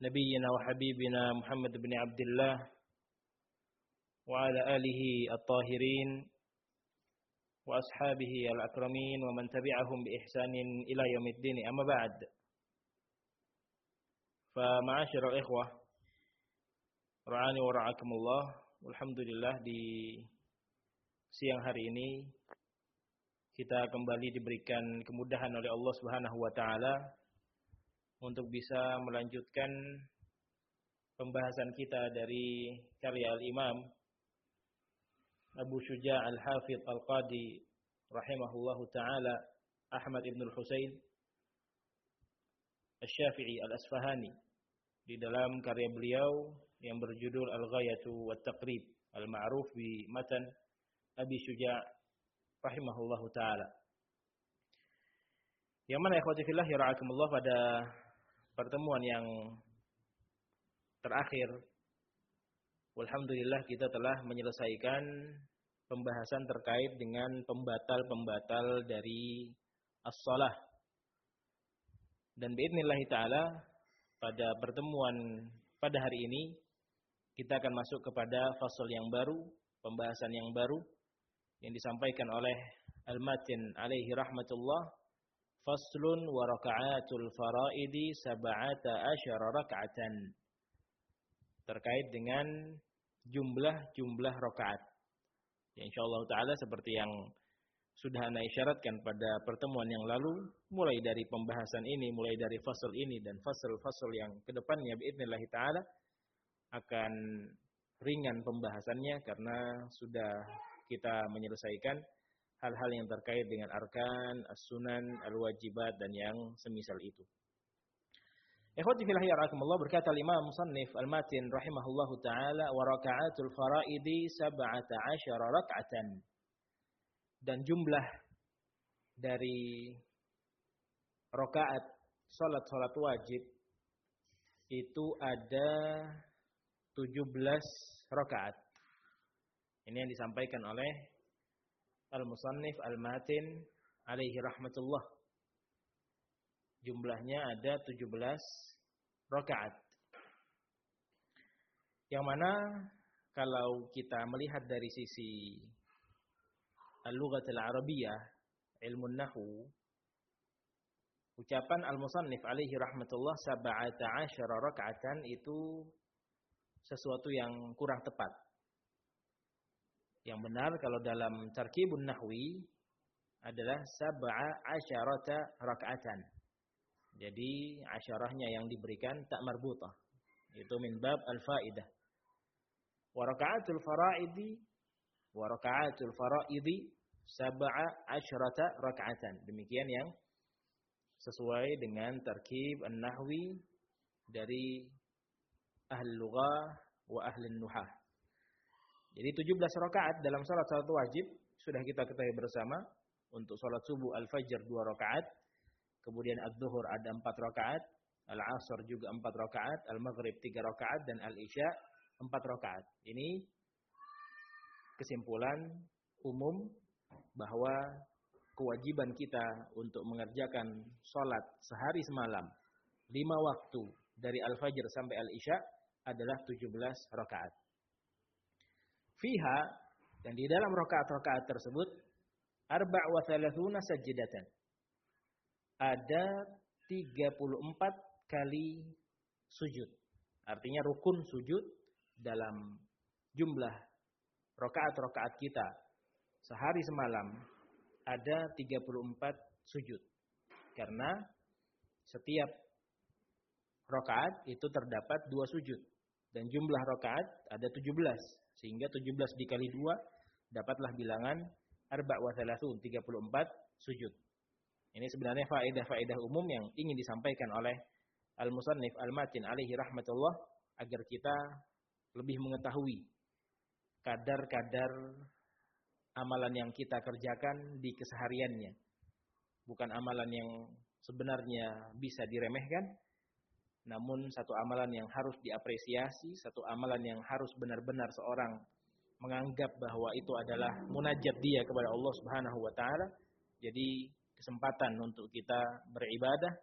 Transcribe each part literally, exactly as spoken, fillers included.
نبينا وحبيبنا محمد بن عبد الله وعلى آله الطاهرين وأصحابه الأكرمين ومن تبعهم بإحسان إلى يوم الدين. أما بعد، فمعاشر الإخوة ra'ani wa ra'akumullah, alhamdulillah di siang hari ini kita kembali diberikan kemudahan oleh Allah Subhanahu wa taala untuk bisa melanjutkan pembahasan kita dari karya Al-Imam Abu Syuja' Al-Hafidh Al-Qadi rahimahullahu taala Ahmad ibn al-Husain Asy-Syafi'i Al-Asfahani di dalam karya beliau yang berjudul Al-Ghayatu wa Taqrib al-ma'ruf bi matan Abi Syuja' rahimahullahu taala. Yang mana ikhwati fillah ya ra'akumullah, pada pertemuan yang terakhir alhamdulillah kita telah menyelesaikan pembahasan terkait dengan pembatal-pembatal dari as-shalah. Dan biidznillah taala pada pertemuan pada hari ini kita akan masuk kepada fasal yang baru, pembahasan yang baru yang disampaikan oleh Al-Matin alaihi rahmatullah, faslun wa raka'atul faraidi sab'ata asyara rak'atan, terkait dengan jumlah-jumlah rakaat. Ya, insyaallah taala seperti yang sudah ana isyaratkan pada pertemuan yang lalu, mulai dari pembahasan ini, mulai dari fasal ini dan fasal-fasal yang kedepannya biidznillah taala akan ringan pembahasannya karena sudah kita menyelesaikan hal-hal yang terkait dengan arkan, as-sunan, al-wajibat dan yang semisal itu. Ikhwati fillah ya rahimakumullah, berkata Imam Musannif Al-Matin rahimahullahu taala, wa raka'atul faraidi sab'ata asyara rak'atan, dan jumlah dari rakaat salat-salat wajib itu ada tujuh belas rakaat. Ini yang disampaikan oleh Al-Musannif Al-Matin alaihi rahmatullah. Jumlahnya ada tujuh belas rakaat. Yang mana kalau kita melihat dari sisi al-lughat al-arabiyyah, ilmu nahwu, ucapan Al-Musannif alaihi rahmatullah sab'ata asyara rak'atan itu sesuatu yang kurang tepat. Yang benar kalau dalam tarkibun nahwi adalah sab'a asyarata rak'atan. Jadi asyarahnya yang diberikan tak marbutah. Itu min bab al-faidah. Wa raka'atul faraidi wa raka'atul faraidi sab'a asyrata rak'atan. Demikian yang sesuai dengan tarkib an-nahwi dari ahli lughah wa ahli nuhah. Jadi tujuh belas rakaat dalam salat salat wajib sudah kita ketahui bersama. Untuk salat subuh al-fajr dua rakaat, kemudian az-zuhur ada empat rakaat, al-asr juga empat rakaat, al-maghrib tiga rakaat dan al-isya empat rakaat. Ini kesimpulan umum bahwa kewajiban kita untuk mengerjakan salat sehari semalam lima waktu dari al-fajr sampai al-isya adalah tujuh belas rakaat. Fiha, dan di dalam rakaat-rakaat tersebut arba' wa thalathuna sajdatan, ada tiga puluh empat kali sujud. Artinya rukun sujud dalam jumlah rakaat-rakaat kita sehari semalam ada tiga puluh empat sujud. Karena setiap rakaat itu terdapat dua sujud dan jumlah rakaat ada tujuh belas, sehingga tujuh belas dikali dua dapatlah bilangan arba' wa thalathun, tiga puluh empat sujud. Ini sebenarnya faedah-faedah umum yang ingin disampaikan oleh Al-Musannif Al-Matin alaihi rahmatullah agar kita lebih mengetahui kadar-kadar amalan yang kita kerjakan di kesehariannya. Bukan amalan yang sebenarnya bisa diremehkan, namun satu amalan yang harus diapresiasi, satu amalan yang harus benar-benar seorang menganggap bahwa itu adalah munajat dia kepada Allah Subhanahu wa taala. Jadi kesempatan untuk kita beribadah,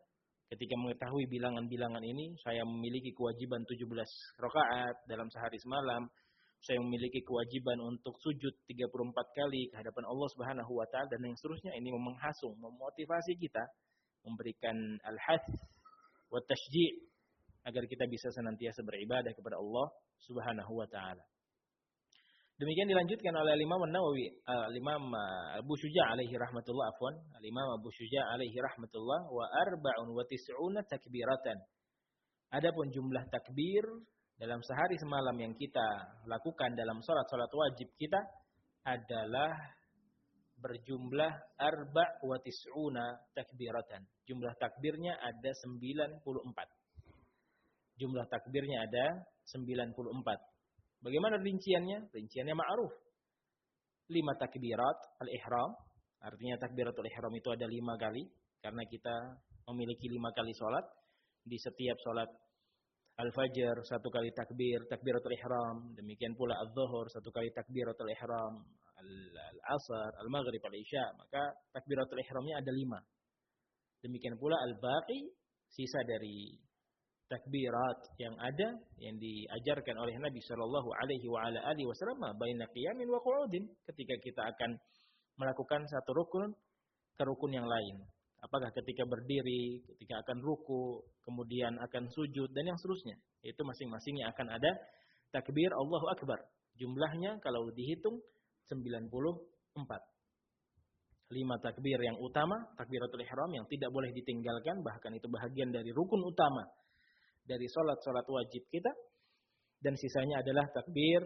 Ketika mengetahui bilangan-bilangan ini, saya memiliki kewajiban tujuh belas rakaat dalam sehari semalam. Saya memiliki kewajiban untuk sujud tiga puluh empat kali ke hadapan Allah Subhanahu wa taala dan yang seterusnya. Ini menghasung, memotivasi kita, memberikan al-hath wa tashji' agar kita bisa senantiasa beribadah kepada Allah Subhanahu wa taala. Demikian dilanjutkan oleh Imam An-Nawawi, uh, Imam Abu Syuja' alaihi rahmatullah afwan, Imam Abu Syuja' alaihi rahmatullah wa arba'un wa tis'una takbiratan. Adapun jumlah takbir dalam sehari semalam yang kita lakukan dalam salat-salat wajib kita adalah berjumlah arba' wa tis'una takbiratan. Jumlah takbirnya ada sembilan puluh empat. Jumlah takbirnya ada sembilan puluh empat. Bagaimana rinciannya? Rinciannya ma'ruf. lima takbirat al-ihram. Artinya takbiratul ihram itu ada lima kali. Karena kita memiliki lima kali sholat. Di setiap sholat al-fajr satu kali takbir, takbiratul ihram. Demikian pula al-zuhur satu kali takbiratul ihram. Al-asar, al-maghrib, al-isya. Maka takbiratul ihramnya ada lima. Demikian pula al-baqi, sisa dari takbirat yang ada yang diajarkan oleh Nabi Shallallahu Alaihi Wasallam baina qiyamin wa qu'udin, ketika kita akan melakukan satu rukun ke rukun yang lain. Apakah ketika berdiri, ketika akan ruku, kemudian akan sujud dan yang seterusnya. Itu masing-masingnya akan ada takbir Allahu Akbar. Jumlahnya kalau dihitung sembilan puluh empat. lima takbir yang utama, takbiratul ihram yang tidak boleh ditinggalkan, bahkan itu bahagian dari rukun utama dari sholat-sholat wajib kita. Dan sisanya adalah takbir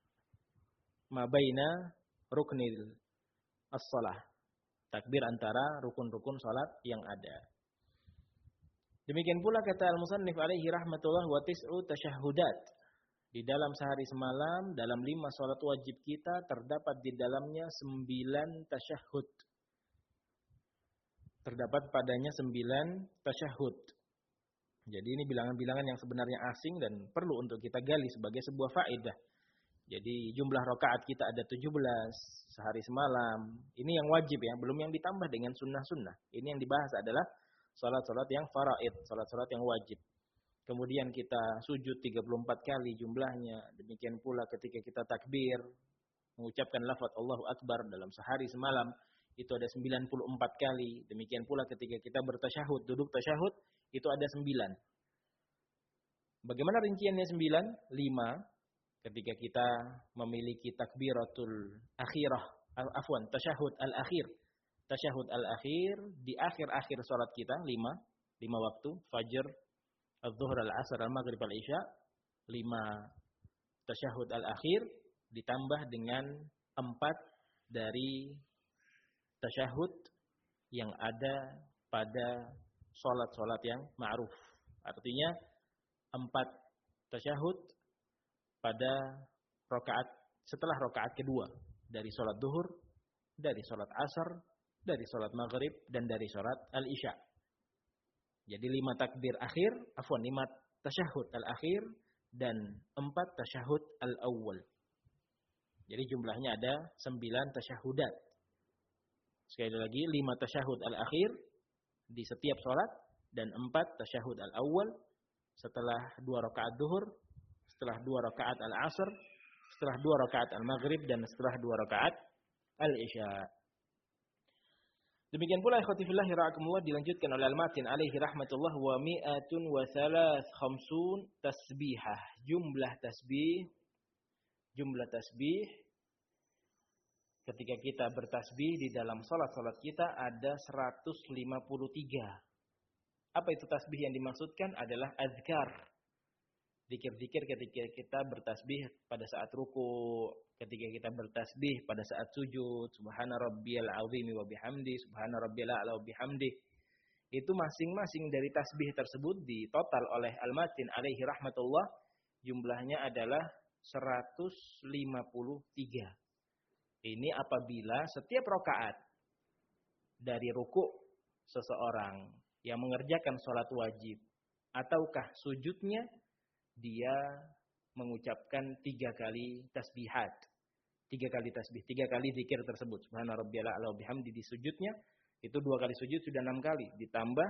mabaina ruknil as-salah. Takbir antara rukun-rukun sholat yang ada. Demikian pula kata al-musannif alaihi rahmatullah wa tis'u tasyahhudat. Di dalam sehari semalam, dalam lima sholat wajib kita, terdapat di dalamnya sembilan tasyahud. Terdapat padanya sembilan tasyahud. Jadi ini bilangan-bilangan yang sebenarnya asing dan perlu untuk kita gali sebagai sebuah faedah. Jadi jumlah rakaat kita ada tujuh belas sehari semalam. Ini yang wajib ya, belum yang ditambah dengan sunnah-sunnah. Ini yang dibahas adalah salat-salat yang faraid, salat-salat yang wajib. Kemudian kita sujud tiga puluh empat kali jumlahnya. Demikian pula ketika kita takbir, mengucapkan lafaz Allahu Akbar dalam sehari semalam, itu ada sembilan puluh empat kali. Demikian pula ketika kita bertasyahud, duduk tasyahud, itu ada sembilan. Bagaimana rinciannya sembilan? lima. Ketika kita memiliki takbiratul akhirah, afwan, tasyahud al-akhir. Tasyahud al-akhir di akhir-akhir salat kita, lima. lima waktu, fajr, al-zuhur, al-asar, al-maghrib, al-isya. lima tasyahud al-akhir ditambah dengan empat dari tasyahud yang ada pada sholat-sholat yang ma'ruf. Artinya empat tasyahud pada rakaat setelah rakaat kedua dari sholat duhur, dari sholat asar, dari sholat maghrib dan dari sholat al-isya. Jadi lima takbir akhir, afwan lima tasyahud al-akhir dan empat tasyahud al-awwal. Jadi jumlahnya ada sembilan tasyahudat. Sekali lagi lima tasyahud al-akhir di setiap sholat dan empat tasyahud al-awwal setelah dua rakaat duhur, setelah dua rakaat al-asr, setelah dua rakaat al-maghrib dan setelah dua rakaat al-isya. Demikian pula ikhwati fillah rahimakumullah dilanjutkan oleh al-matin alaihi rahmatullah wa mi'atun wa thalath khamsun tasbihah. Jumlah tasbih, jumlah tasbih ketika kita bertasbih di dalam salat-salat kita ada seratus lima puluh tiga. Apa itu tasbih yang dimaksudkan? Adalah azkar. Zikir-zikir ketika kita bertasbih pada saat ruku, ketika kita bertasbih pada saat sujud, subhana rabbiyal azimi wa bihamdi, subhana rabbiyal a'la wa bihamdi. Itu masing-masing dari tasbih tersebut ditotal oleh al-matin alaihi rahmatullah, jumlahnya adalah seratus lima puluh tiga. Ini apabila setiap rakaat dari ruku seseorang yang mengerjakan sholat wajib ataukah sujudnya, dia mengucapkan tiga kali tasbihat. Tiga kali tasbih, tiga kali zikir tersebut. Subhana rabbiyal a'la wa bihamdi di sujudnya, itu dua kali sujud sudah enam kali. Ditambah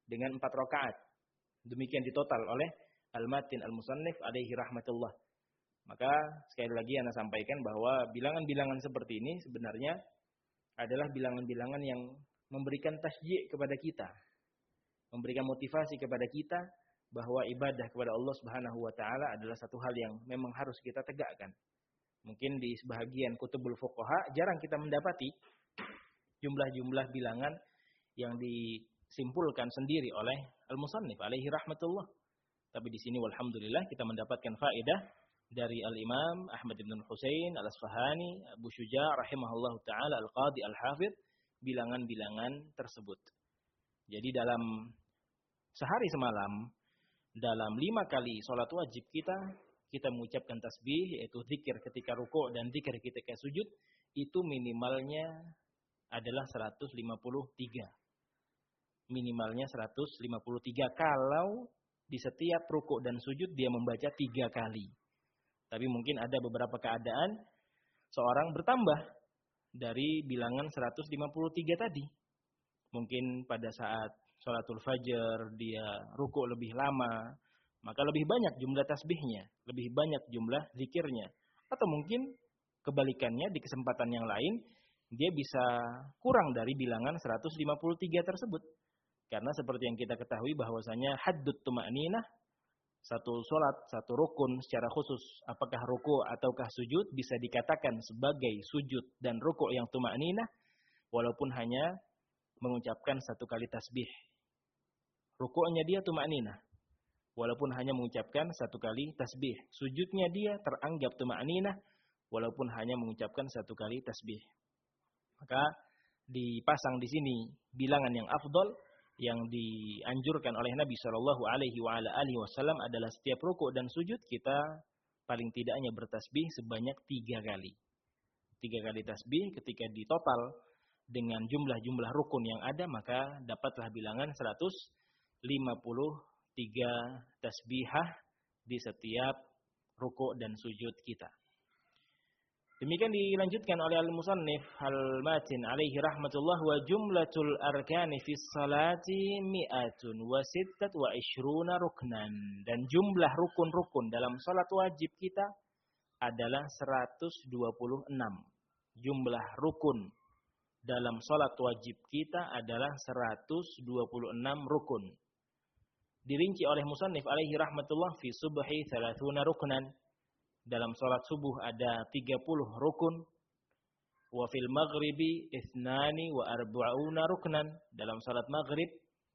dengan empat rakaat. Demikian ditotal oleh Al-Matin Al-Musannif alaihi rahmatullah. Maka sekali lagi Anda sampaikan bahwa bilangan-bilangan seperti ini sebenarnya adalah bilangan-bilangan yang memberikan tasjid kepada kita, memberikan motivasi kepada kita bahwa ibadah kepada Allah Subhanahu wa taala adalah satu hal yang memang harus kita tegakkan. Mungkin di sebahagian kutubul fuqaha jarang kita mendapati jumlah-jumlah bilangan yang disimpulkan sendiri oleh Al-Musannif alaihi rahmatullah. Tapi di sini walhamdulillah kita mendapatkan faedah dari Al-Imam Ahmad bin Husain Al-Asfahani Abu Syuja' rahimahullahu taala Al-Qadi Al-Hafidh bilangan-bilangan tersebut. Jadi dalam sehari semalam, dalam lima kali sholat wajib kita, kita mengucapkan tasbih, yaitu zikir ketika rukuk dan zikir ketika sujud, itu minimalnya adalah seratus lima puluh tiga. Minimalnya seratus lima puluh tiga kalau di setiap rukuk dan sujud dia membaca tiga kali. Tapi mungkin ada beberapa keadaan seorang bertambah dari bilangan seratus lima puluh tiga tadi. Mungkin pada saat sholatul fajar dia rukuk lebih lama, maka lebih banyak jumlah tasbihnya, lebih banyak jumlah zikirnya. Atau mungkin kebalikannya di kesempatan yang lain, dia bisa kurang dari bilangan seratus lima puluh tiga tersebut. Karena seperti yang kita ketahui bahwasanya haddut tuma'ninah, satu sholat, satu rukun secara khusus, apakah rukuk ataukah sujud, bisa dikatakan sebagai sujud dan rukuk yang tuma'ninah, walaupun hanya mengucapkan satu kali tasbih. Rukuknya dia tuma'ninah, walaupun hanya mengucapkan satu kali tasbih. Sujudnya dia teranggap tuma'ninah, walaupun hanya mengucapkan satu kali tasbih. Maka dipasang di sini bilangan yang afdol, yang dianjurkan oleh Nabi Shallallahu Alaihi Wasallam adalah setiap rukuk dan sujud kita paling tidaknya bertasbih sebanyak tiga kali. Tiga kali tasbih ketika ditotal dengan jumlah-jumlah rukun yang ada, maka dapatlah bilangan seratus lima puluh tiga tasbihah di setiap rukuk dan sujud kita. Demikian dilanjutkan oleh Al-Musannif Al-Matin alaihi rahmatullah, wa jumlatul arkani fis salati mi'atun wa sittat wa ishruna ruknan. Dan jumlah rukun-rukun dalam salat wajib kita adalah seratus dua puluh enam. Jumlah rukun dalam salat wajib kita adalah seratus dua puluh enam rukun. Dirinci oleh Musannif alaihi rahmatullah, fi subhi thalathuna ruknan. Dalam sholat subuh ada tiga puluh rukun. Wa fil maghribi ithnani wa arba'una ruknan. Dalam sholat maghrib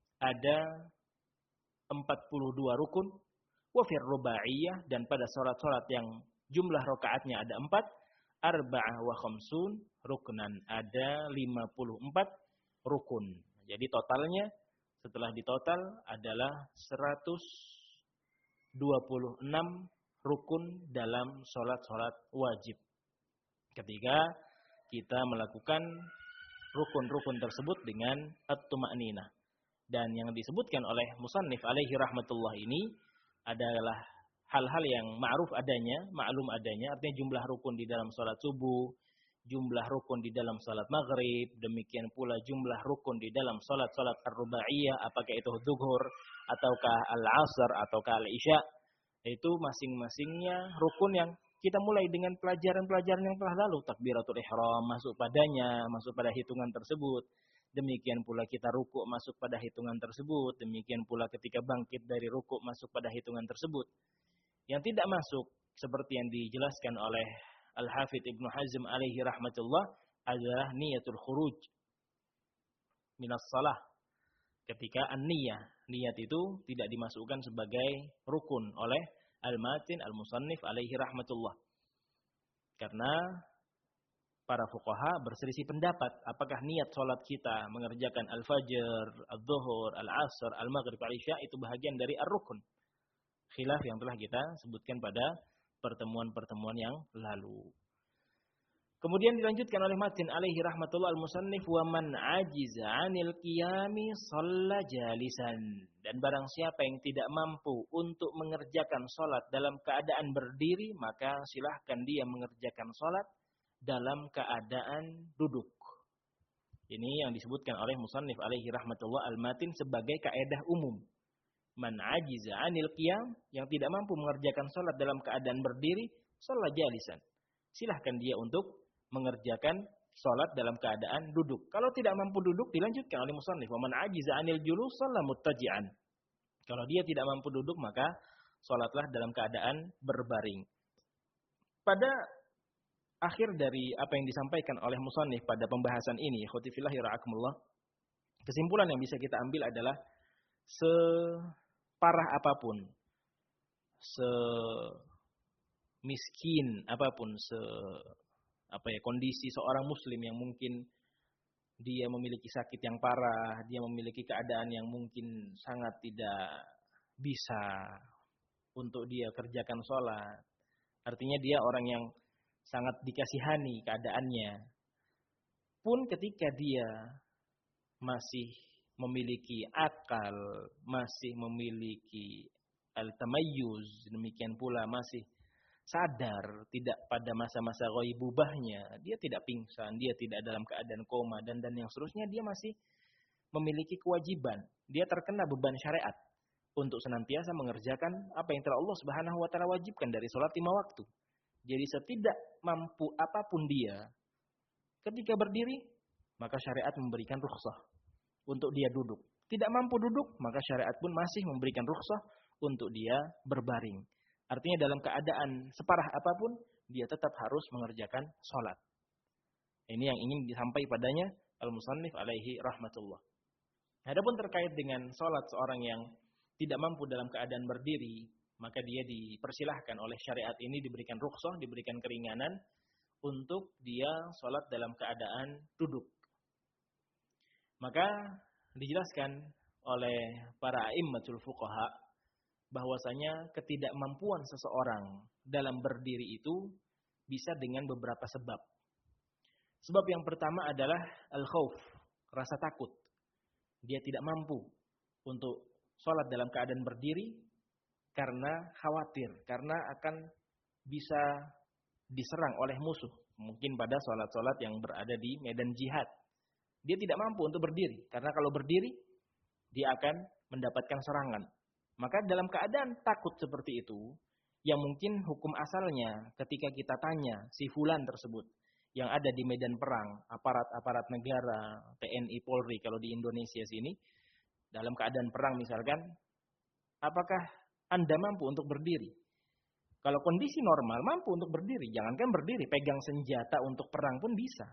ada empat puluh dua rukun. Wa fil rubaiyah, dan pada sholat-sholat yang jumlah rakaatnya ada empat. Arba'ah wa khamsun ruknan, ada lima puluh empat rukun. Jadi totalnya setelah ditotal adalah seratus dua puluh enam rukun dalam sholat-sholat wajib. Ketika kita melakukan rukun-rukun tersebut dengan at-tuma'ninah. Dan yang disebutkan oleh Musannif alaihi rahmatullah ini adalah hal-hal yang ma'ruf adanya, maklum adanya, artinya jumlah rukun di dalam sholat subuh, jumlah rukun di dalam sholat maghrib, demikian pula jumlah rukun di dalam sholat-sholat ar-rubaiyah, apakah itu zuhur, ataukah al-asr, ataukah al-isya. Itu masing-masingnya rukun yang kita mulai dengan pelajaran-pelajaran yang telah lalu. Takbiratul ihram masuk padanya, masuk pada hitungan tersebut. Demikian pula kita rukuk masuk pada hitungan tersebut. Demikian pula ketika bangkit dari rukuk masuk pada hitungan tersebut. Yang tidak masuk seperti yang dijelaskan oleh Al-Hafidh Ibnu Hazm alaihi rahmatullah adalah niyatul khuruj minas salah. Ketika an-niyah, niat itu tidak dimasukkan sebagai rukun oleh Al-Matin Al-Musannif alaihi rahmatullah. Karena para fuqaha berselisih pendapat apakah niat sholat kita mengerjakan al-fajr, al-zuhur, al-asr, al-maghrib, al-isya itu bahagian dari ar-rukun. Khilaf yang telah kita sebutkan pada pertemuan-pertemuan yang lalu. Kemudian dilanjutkan oleh Matin alaihi rahmatullah al-musannif, wa man ajiza 'anil qiyami shalla jalisan. Dan barang siapa yang tidak mampu untuk mengerjakan salat dalam keadaan berdiri, maka silahkan dia mengerjakan salat dalam keadaan duduk. Ini yang disebutkan oleh musannif alaihi rahmatullah al-matin sebagai kaidah umum. Man ajiza 'anil qiyam, yang tidak mampu mengerjakan salat dalam keadaan berdiri, shalat jalisan. Silahkan dia untuk mengerjakan salat dalam keadaan duduk. Kalau tidak mampu duduk, dilanjutkan oleh musannif, wa man ajiza 'anil julus shalla muttaji'an. Kalau dia tidak mampu duduk, maka salatlah dalam keadaan berbaring. Pada akhir dari apa yang disampaikan oleh musannif pada pembahasan ini, ikhwati fillah ra'akumullah, kesimpulan yang bisa kita ambil adalah separah apapun, semiskin apapun, se apa ya kondisi seorang muslim yang mungkin dia memiliki sakit yang parah, dia memiliki keadaan yang mungkin sangat tidak bisa untuk dia kerjakan sholat. Artinya dia orang yang sangat dikasihani keadaannya. Pun ketika dia masih memiliki akal, masih memiliki al-tamayyuz, demikian pula masih sadar, tidak pada masa-masa ghaibubahnya, dia tidak pingsan, dia tidak dalam keadaan koma, dan dan yang seterusnya, dia masih memiliki kewajiban. Dia terkena beban syariat untuk senantiasa mengerjakan apa yang telah Allah Subhanahu wa taala wajibkan dari salat lima waktu. Jadi setidak mampu apapun dia, ketika berdiri, maka syariat memberikan rukhsah untuk dia duduk. Tidak mampu duduk, maka syariat pun masih memberikan rukhsah untuk dia berbaring. Artinya dalam keadaan separah apapun, dia tetap harus mengerjakan sholat. Ini yang ingin disampaikan padanya al-musannif alaihi rahmatullah. Adapun terkait dengan sholat seorang yang tidak mampu dalam keadaan berdiri, maka dia dipersilahkan oleh syariat ini, diberikan rukhsah, diberikan keringanan untuk dia sholat dalam keadaan duduk. Maka dijelaskan oleh para a'immatul fuqaha bahwasanya ketidakmampuan seseorang dalam berdiri itu bisa dengan beberapa sebab. Sebab yang pertama adalah al-khauf, rasa takut. Dia tidak mampu untuk sholat dalam keadaan berdiri karena khawatir, karena akan bisa diserang oleh musuh. Mungkin pada sholat-sholat yang berada di medan jihad. Dia tidak mampu untuk berdiri, karena kalau berdiri, dia akan mendapatkan serangan. Maka dalam keadaan takut seperti itu, yang mungkin hukum asalnya ketika kita tanya si fulan tersebut, yang ada di medan perang, aparat-aparat negara, T N I, Polri, kalau di Indonesia sini, dalam keadaan perang misalkan, apakah Anda mampu untuk berdiri? Kalau kondisi normal, mampu untuk berdiri. Jangankan berdiri, pegang senjata untuk perang pun bisa.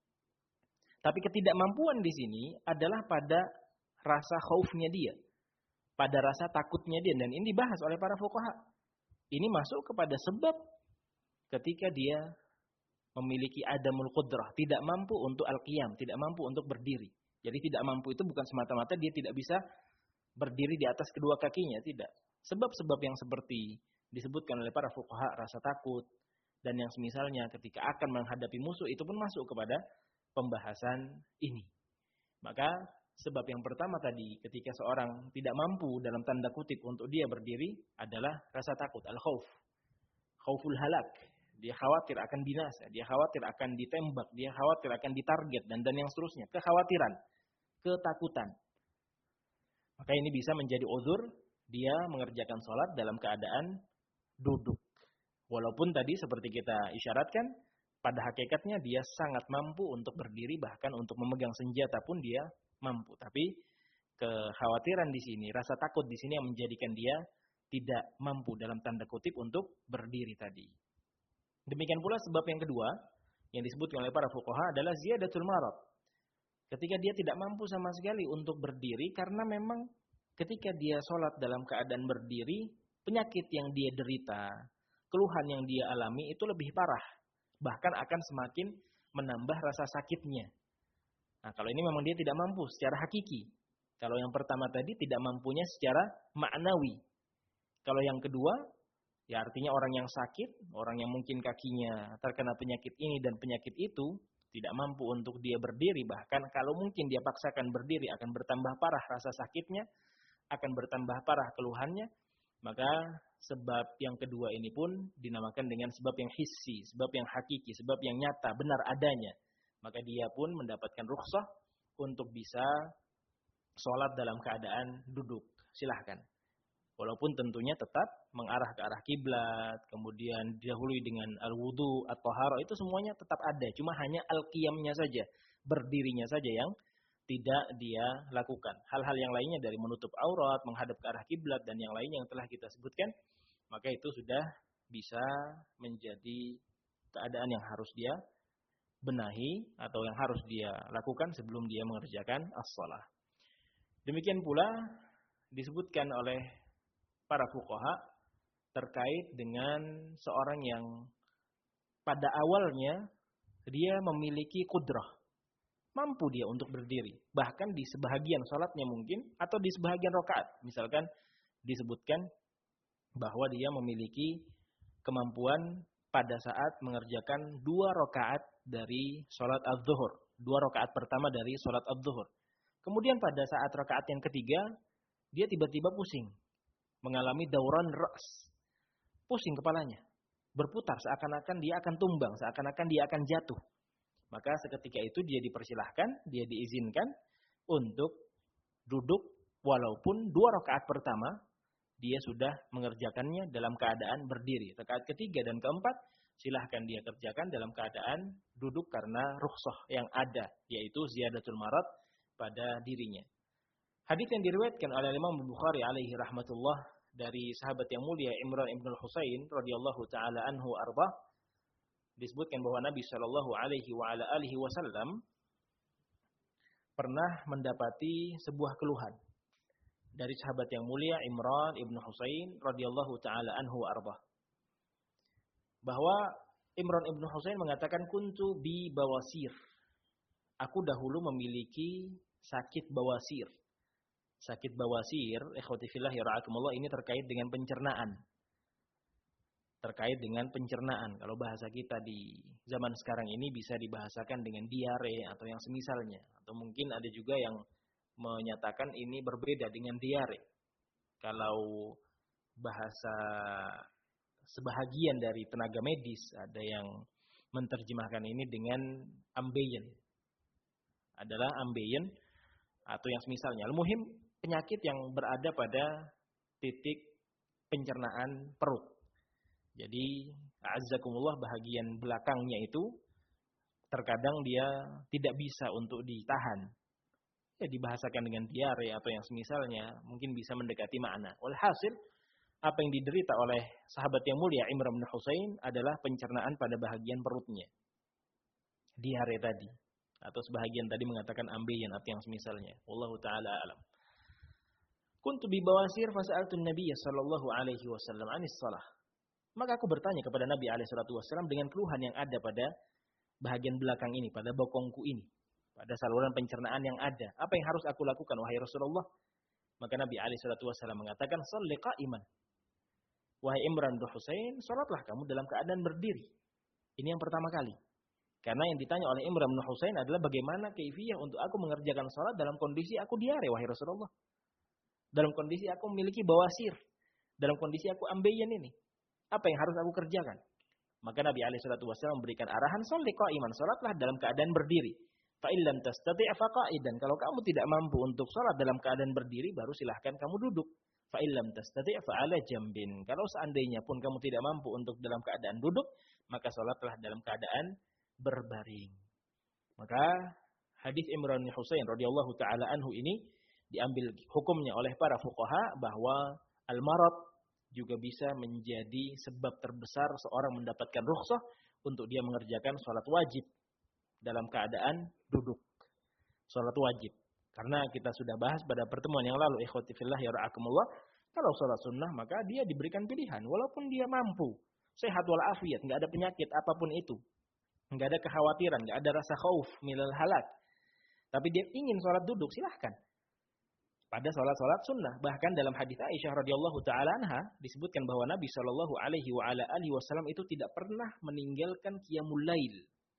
Tapi ketidakmampuan di sini adalah pada rasa khaufnya dia. Pada rasa takutnya dia. Dan ini dibahas oleh para fuqaha. Ini masuk kepada sebab ketika dia memiliki adamul qudrah. Tidak mampu untuk al-qiyam. Tidak mampu untuk berdiri. Jadi tidak mampu itu bukan semata-mata dia tidak bisa berdiri di atas kedua kakinya. Tidak. Sebab-sebab yang seperti disebutkan oleh para fuqaha, rasa takut. Dan yang semisalnya ketika akan menghadapi musuh itu pun masuk kepada pembahasan ini. Maka sebab yang pertama tadi ketika seorang tidak mampu dalam tanda kutip untuk dia berdiri adalah rasa takut, al-khauf. Khauful halak. Dia khawatir akan binasa, dia khawatir akan ditembak, dia khawatir akan ditarget dan dan yang seterusnya. Kekhawatiran, ketakutan. Maka ini bisa menjadi uzur dia mengerjakan sholat dalam keadaan duduk. Walaupun tadi seperti kita isyaratkan, pada hakikatnya dia sangat mampu untuk berdiri, bahkan untuk memegang senjata pun dia mampu. Tapi kekhawatiran di sini, rasa takut di sini yang menjadikan dia tidak mampu dalam tanda kutip untuk berdiri tadi. Demikian pula sebab yang kedua yang disebutkan oleh para fuqaha adalah ziyadatul marad. Ketika dia tidak mampu sama sekali untuk berdiri karena memang ketika dia sholat dalam keadaan berdiri, penyakit yang dia derita, keluhan yang dia alami itu lebih parah. Bahkan akan semakin menambah rasa sakitnya. Nah, kalau ini memang dia tidak mampu secara hakiki. Kalau yang pertama tadi tidak mampunya secara maknawi. Kalau yang kedua, ya artinya orang yang sakit, orang yang mungkin kakinya terkena penyakit ini dan penyakit itu, tidak mampu untuk dia berdiri. Bahkan kalau mungkin dia paksakan berdiri akan bertambah parah rasa sakitnya, akan bertambah parah keluhannya. Maka sebab yang kedua ini pun dinamakan dengan sebab yang hissi, sebab yang hakiki, sebab yang nyata, benar adanya. Maka dia pun mendapatkan rukhsah untuk bisa sholat dalam keadaan duduk. Silahkan. Walaupun tentunya tetap mengarah ke arah kiblat, kemudian didahului dengan al-wudu, at-taharah, itu semuanya tetap ada. Cuma hanya al-qiyamnya saja, berdirinya saja yang tidak dia lakukan. Hal-hal yang lainnya dari menutup aurat, menghadap ke arah kiblat, dan yang lainnya yang telah kita sebutkan, maka itu sudah bisa menjadi keadaan yang harus dia benahi atau yang harus dia lakukan sebelum dia mengerjakan as-shalah. Demikian pula disebutkan oleh para fuqaha terkait dengan seorang yang pada awalnya dia memiliki kudrah, mampu dia untuk berdiri, bahkan di sebahagian salatnya mungkin atau di sebahagian rakaat. Misalkan disebutkan bahwa dia memiliki kemampuan pada saat mengerjakan dua rakaat dari salat az-zuhur, dua rakaat pertama dari salat az-zuhur. Kemudian pada saat rakaat yang ketiga dia tiba-tiba pusing, mengalami dauran ra's, pusing kepalanya, berputar seakan-akan dia akan tumbang, seakan-akan dia akan jatuh. Maka seketika itu dia dipersilahkan, dia diizinkan untuk duduk walaupun dua rakaat pertama dia sudah mengerjakannya dalam keadaan berdiri. Rakaat ketiga dan keempat silahkan dia kerjakan dalam keadaan duduk karena rukhsah yang ada, yaitu ziyadatul marad pada dirinya. Hadits yang diriwayatkan oleh Imam Bukhari alaihi rahmatullah dari sahabat yang mulia Imran ibn Husain radhiyallahu taala anhu arba, disebutkan bahwa Nabi sallallahu alaihi wa ala alihi wasallam pernah mendapati sebuah keluhan dari sahabat yang mulia Imran ibn Husain radhiyallahu taala anhu arba, bahwa Imran ibn Husain mengatakan kuntu bi bawasir, aku dahulu memiliki sakit bawasir. Sakit bawasir, ikhwati fillah ya ra'akumullah, ini terkait dengan pencernaan. Terkait dengan pencernaan. Kalau bahasa kita di zaman sekarang ini bisa dibahasakan dengan diare atau yang semisalnya. Atau mungkin ada juga yang menyatakan ini berbeda dengan diare. Kalau bahasa sebahagian dari tenaga medis, ada yang menerjemahkan ini dengan ambeien. Adalah ambeien atau yang semisalnya. Al-muhim, penyakit yang berada pada titik pencernaan perut. Jadi, a'azzakumullah, bahagian belakangnya itu terkadang dia tidak bisa untuk ditahan. Ya, dibahasakan dengan diare atau yang semisalnya, mungkin bisa mendekati makna. Walhasil, apa yang diderita oleh sahabat yang mulia Imran bin Husain adalah pencernaan pada bahagian perutnya. Diare tadi. Atau sebahagian tadi mengatakan ambeien atau yang semisalnya. Wallahu ta'ala alam. Kuntu bi bawasir fasa'altu an-nabiy sallallahu alaihi wasallam 'anis shalah. Maka aku bertanya kepada Nabi alaihi salatu wasallam dengan keluhan yang ada pada bahagian belakang ini, pada bokongku ini, pada saluran pencernaan yang ada. Apa yang harus aku lakukan wahai Rasulullah? Maka Nabi alaihi salatu wasallam mengatakan, "Shalli qa'iman." Wahai Imran bin Husain, salatlah kamu dalam keadaan berdiri. Ini yang pertama kali. Karena yang ditanya oleh Imran bin Husain adalah bagaimana kaifiyah untuk aku mengerjakan salat dalam kondisi aku diare wahai Rasulullah. Dalam kondisi aku memiliki bawasir. Dalam kondisi aku ambeien ini. Apa yang harus aku kerjakan? Maka Nabi alaihi salatu wasallam memberikan arahan, sholli qa'iman, salatlah dalam keadaan berdiri. Fa illam tastati' fa qa'idan. Kalau kamu tidak mampu untuk salat dalam keadaan berdiri, baru silahkan kamu duduk. Fa illam tastati' fa 'ala jambin. Kalau seandainya pun kamu tidak mampu untuk dalam keadaan duduk, maka salatlah dalam keadaan berbaring. Maka hadis Imran bin Husain radhiyallahu taala anhu ini diambil hukumnya oleh para fuqaha bahwa al-marad juga bisa menjadi sebab terbesar seorang mendapatkan rukhsah untuk dia mengerjakan salat wajib dalam keadaan duduk. Salat wajib. Karena kita sudah bahas pada pertemuan yang lalu, ikhwati fillah ya ra'akumullah, kalau salat sunnah maka dia diberikan pilihan walaupun dia mampu, sehat walafiat, enggak ada penyakit apapun itu. Enggak ada kekhawatiran, enggak ada rasa khauf minal halak. Tapi dia ingin sholat duduk, silahkan. Pada sholat-sholat sunnah. Bahkan dalam hadis Aisyah radhiyallahu taala anha disebutkan bahwa Nabi shallallahu alaihi wa ala alihi wasallam itu tidak pernah meninggalkan qiyamul lail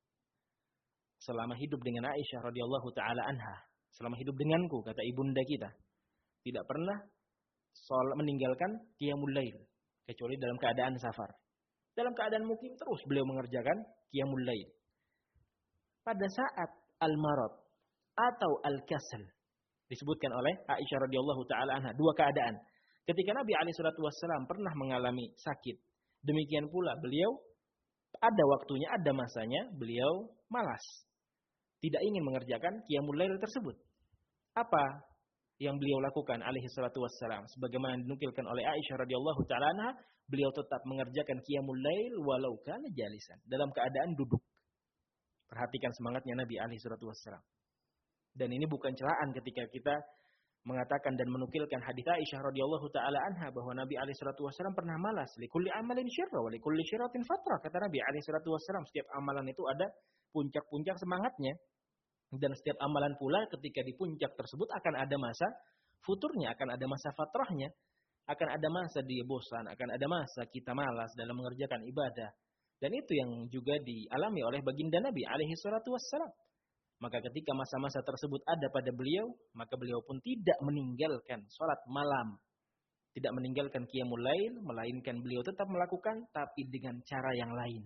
selama hidup dengan Aisyah radhiyallahu taala anha. Selama hidup denganku, kata ibunda kita, tidak pernah sholat meninggalkan qiyamul lail kecuali dalam keadaan safar. Dalam keadaan mukim terus beliau mengerjakan qiyamul lail. Pada saat al-marad, atau al-kasal. Disebutkan oleh Aisyah radhiyallahu taala anha, dua keadaan. Ketika Nabi alaihi salatu wassalam pernah mengalami sakit, demikian pula beliau ada waktunya, ada masanya beliau malas. Tidak ingin mengerjakan qiyamul lail tersebut. Apa yang beliau lakukan alaihi salatu wassalam? Sebagaimana dinukilkan oleh Aisyah radhiyallahu taala anha, beliau tetap mengerjakan qiyamul lail walau kana jalisan, dalam keadaan duduk. Perhatikan semangatnya Nabi alaihi salatu wassalam. Dan ini bukan celaan ketika kita mengatakan dan menukilkan hadits Aisyah radhiyallahu taala anha bahwa Nabi alaihi salatu wasallam pernah malas. Likulli amalin syirra wa likulli syirratin fatrah, kata Nabi alaihi salatu wasallam. Setiap amalan itu ada puncak-puncak semangatnya, dan setiap amalan pula ketika di puncak tersebut akan ada masa futurnya, akan ada masa fatrahnya, akan ada masa dia bosan, akan ada masa kita malas dalam mengerjakan ibadah. Dan itu yang juga dialami oleh baginda Nabi alaihi salatu wasallam. Maka ketika masa-masa tersebut ada pada beliau, maka beliau pun tidak meninggalkan sholat malam. Tidak meninggalkan qiyamul lail, melainkan beliau tetap melakukan, tapi dengan cara yang lain.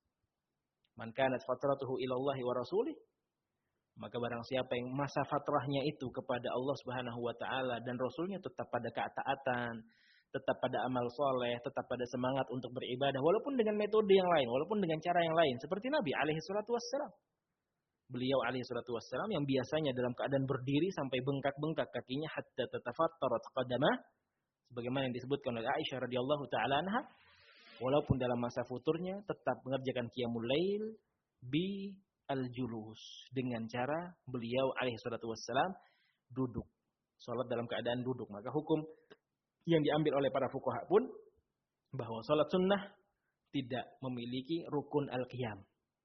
Man kanat fatratuhu ilallahi wa rasulih, maka barang siapa yang masa fatrahnya itu kepada Allah Subhanahu wa taala dan Rasulnya tetap pada ketaatan, tetap pada amal soleh, tetap pada semangat untuk beribadah, walaupun dengan metode yang lain, walaupun dengan cara yang lain. Seperti Nabi alaihi salatu wassalam. Beliau alaihi salatu wassalam yang biasanya dalam keadaan berdiri sampai bengkak-bengkak kakinya hatta tatafattarat qadamah, sebagaimana yang disebutkan oleh Aisyah radhiyallahu taala anha, walaupun dalam masa futurnya tetap mengerjakan qiyamul lail bi al-julus, dengan cara beliau alaihi salatu wassalam duduk, salat dalam keadaan duduk. Maka hukum yang diambil oleh para fuqaha pun bahwa salat sunnah tidak memiliki rukun al-qiyam.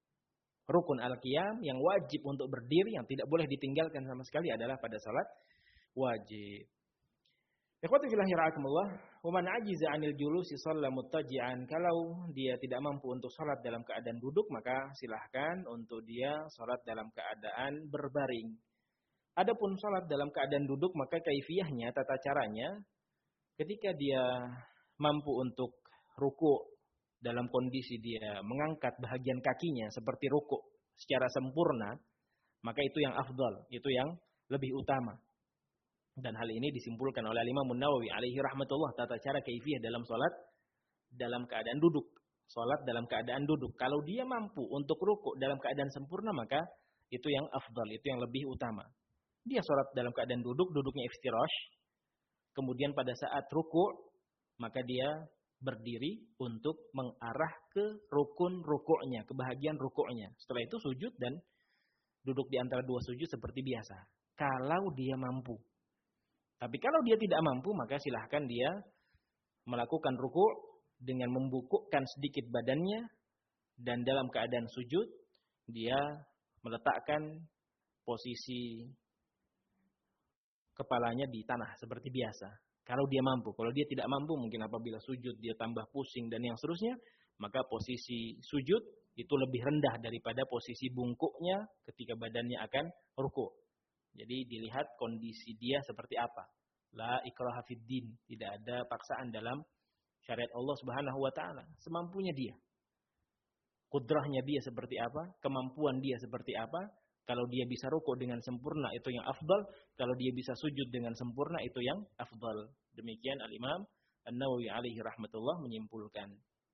Rukun al-qiyam yang wajib untuk berdiri, yang tidak boleh ditinggalkan sama sekali adalah pada salat wajib. Ikhwati fillah rahimakumullah, wa man ajiza 'anil julusi shalla muttaji'an. Kalau dia tidak mampu untuk salat dalam keadaan duduk, maka silahkan untuk dia salat dalam keadaan berbaring. Adapun salat dalam keadaan duduk, maka kaifiyahnya, tata caranya, ketika dia mampu untuk ruku' dalam kondisi dia mengangkat bahagian kakinya seperti rukuk secara sempurna, maka itu yang afdal, itu yang lebih utama. Dan hal ini disimpulkan oleh Imam Nawawi alaihi rahmatullah, tata cara kaifiyah dalam salat dalam keadaan duduk. Salat dalam keadaan duduk. Kalau dia mampu untuk rukuk dalam keadaan sempurna, maka itu yang afdal, itu yang lebih utama. Dia salat dalam keadaan duduk, duduknya iftirash. Kemudian pada saat rukuk, maka dia berdiri untuk mengarah ke rukun rukuknya, ke bahagian rukuknya. Setelah itu sujud dan duduk di antara dua sujud seperti biasa. Kalau dia mampu. Tapi kalau dia tidak mampu, maka silahkan dia melakukan rukuk dengan membungkukkan sedikit badannya, dan dalam keadaan sujud dia meletakkan posisi kepalanya di tanah seperti biasa. Kalau dia mampu, kalau dia tidak mampu, mungkin apabila sujud dia tambah pusing dan yang seterusnya, maka posisi sujud itu lebih rendah daripada posisi bungkuknya ketika badannya akan rukuk. Jadi dilihat kondisi dia seperti apa. La ikraha fid din, tidak ada paksaan dalam syariat Allah Subhanahu wa taala. Semampunya dia. Kudrahnya dia seperti apa, kemampuan dia seperti apa. Kalau dia bisa rukuk dengan sempurna, itu yang afdal. Kalau dia bisa sujud dengan sempurna, itu yang afdal. Demikian Al-Imam An-Nawawi alaihi rahmatullah menyimpulkan.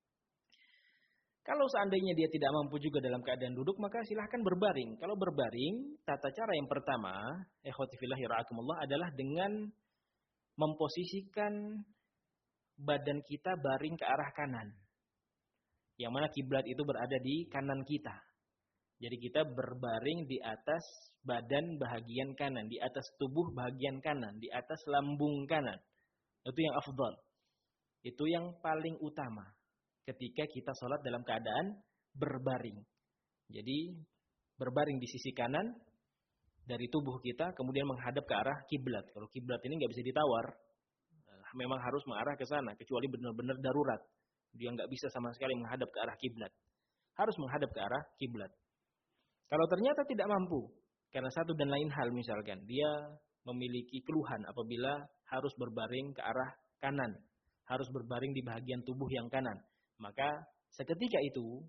Kalau seandainya dia tidak mampu juga dalam keadaan duduk, maka silahkan berbaring. Kalau berbaring, tata cara yang pertama, ikhwati fillahi ra'akumullah, adalah dengan memposisikan badan kita baring ke arah kanan. Yang mana kiblat itu berada di kanan kita. Jadi kita berbaring di atas badan bahagian kanan, di atas tubuh bahagian kanan, di atas lambung kanan. Itu yang afdal. Itu yang paling utama ketika kita sholat dalam keadaan berbaring. Jadi berbaring di sisi kanan dari tubuh kita, kemudian menghadap ke arah kiblat. Kalau kiblat ini nggak bisa ditawar, memang harus mengarah ke sana, kecuali benar-benar darurat. Dia nggak bisa sama sekali menghadap ke arah kiblat. Harus menghadap ke arah kiblat. Kalau ternyata tidak mampu, karena satu dan lain hal misalkan, dia memiliki keluhan apabila harus berbaring ke arah kanan, harus berbaring di bahagian tubuh yang kanan, maka seketika itu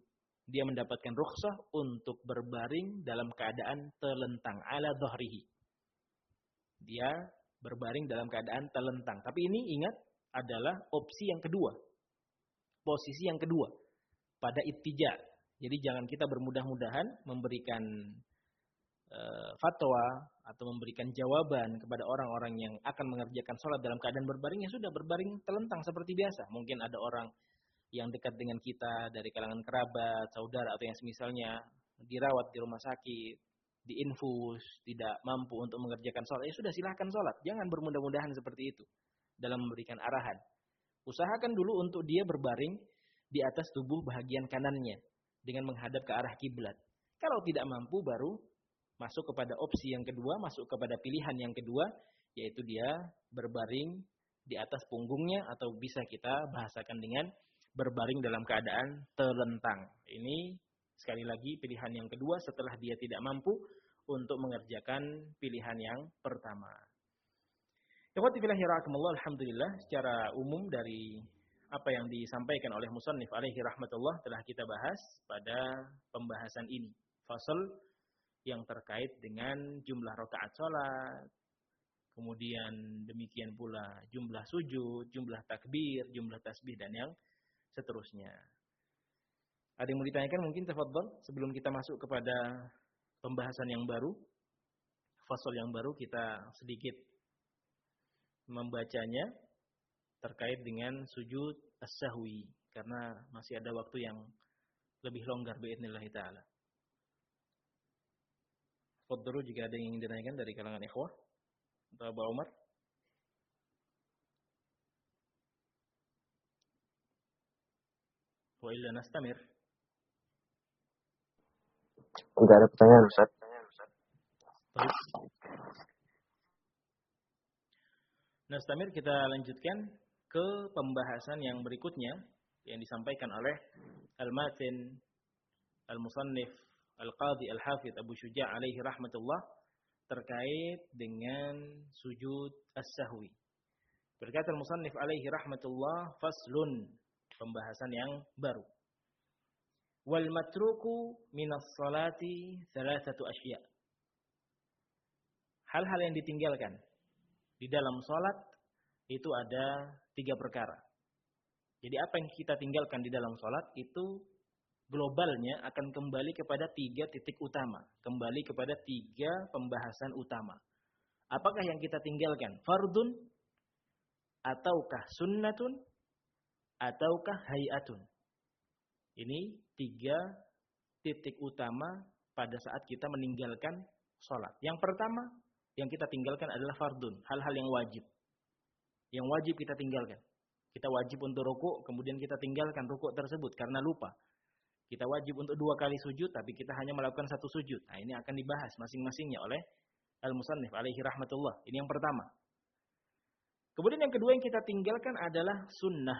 Dia mendapatkan rukhsah untuk berbaring dalam keadaan telentang ala dhahrihi. Dia berbaring dalam keadaan telentang. Tapi ini ingat adalah opsi yang kedua. Posisi yang kedua pada ittija. Jadi jangan kita bermudah-mudahan memberikan e, fatwa atau memberikan jawaban kepada orang-orang yang akan mengerjakan sholat dalam keadaan berbaring, ya sudah berbaring telentang seperti biasa. Mungkin ada orang yang dekat dengan kita dari kalangan kerabat, saudara atau yang semisalnya dirawat di rumah sakit, diinfus, tidak mampu untuk mengerjakan sholat, ya sudah silahkan sholat. Jangan bermudah-mudahan seperti itu dalam memberikan arahan. Usahakan dulu untuk dia berbaring di atas tubuh bahagian kanannya dengan menghadap ke arah kiblat. Kalau tidak mampu baru masuk kepada opsi yang kedua, masuk kepada pilihan yang kedua, yaitu dia berbaring di atas punggungnya atau bisa kita bahasakan dengan berbaring dalam keadaan telentang. Ini sekali lagi pilihan yang kedua setelah dia tidak mampu untuk mengerjakan pilihan yang pertama. Ikhwati fillah rahimakumullah, alhamdulillah secara umum dari apa yang disampaikan oleh musannif alaihi rahmatullah telah kita bahas pada pembahasan ini. Fasal yang terkait dengan jumlah rakaat salat, kemudian demikian pula jumlah sujud, jumlah takbir, jumlah tasbih dan yang seterusnya. Ada yang mau ditanyakan mungkin tafadhol sebelum kita masuk kepada pembahasan yang baru. Fasal yang baru kita sedikit membacanya terkait dengan sujud as-sahwi karena masih ada waktu yang lebih longgar biidznillah taala. Fadhlu jika ada yang ingin ditanyakan dari kalangan ikhwah atau Abu Umar. Wa illa nastamir. Enggak ada pertanyaan, Ustaz. Baik. Nastamir, kita lanjutkan ke pembahasan yang berikutnya yang disampaikan oleh Al-Matin Al-Musannif Al-Qadhi Al-Hafidh Abu Syuja' alaihi rahmatullah terkait dengan sujud as-sahwi. Berkata Al-Musannif alaihi rahmatullah, faslun, pembahasan yang baru. Wal matruku minas salati thalathatu asya. Hal-hal yang ditinggalkan di dalam salat itu ada tiga perkara. Jadi apa yang kita tinggalkan di dalam salat itu globalnya akan kembali kepada tiga titik utama, kembali kepada tiga pembahasan utama. Apakah yang kita tinggalkan fardun, ataukah sunnatun, ataukah hayatun. Ini tiga titik utama pada saat kita meninggalkan sholat. Yang pertama, yang kita tinggalkan adalah fardun, hal-hal yang wajib. Yang wajib kita tinggalkan. Kita wajib untuk rukuk, kemudian kita tinggalkan rukuk tersebut karena lupa. Kita wajib untuk dua kali sujud, tapi kita hanya melakukan satu sujud. Nah, ini akan dibahas masing-masingnya oleh Al-Musannif alaihi rahmatullah. Ini yang pertama. Kemudian yang kedua yang kita tinggalkan adalah sunnah.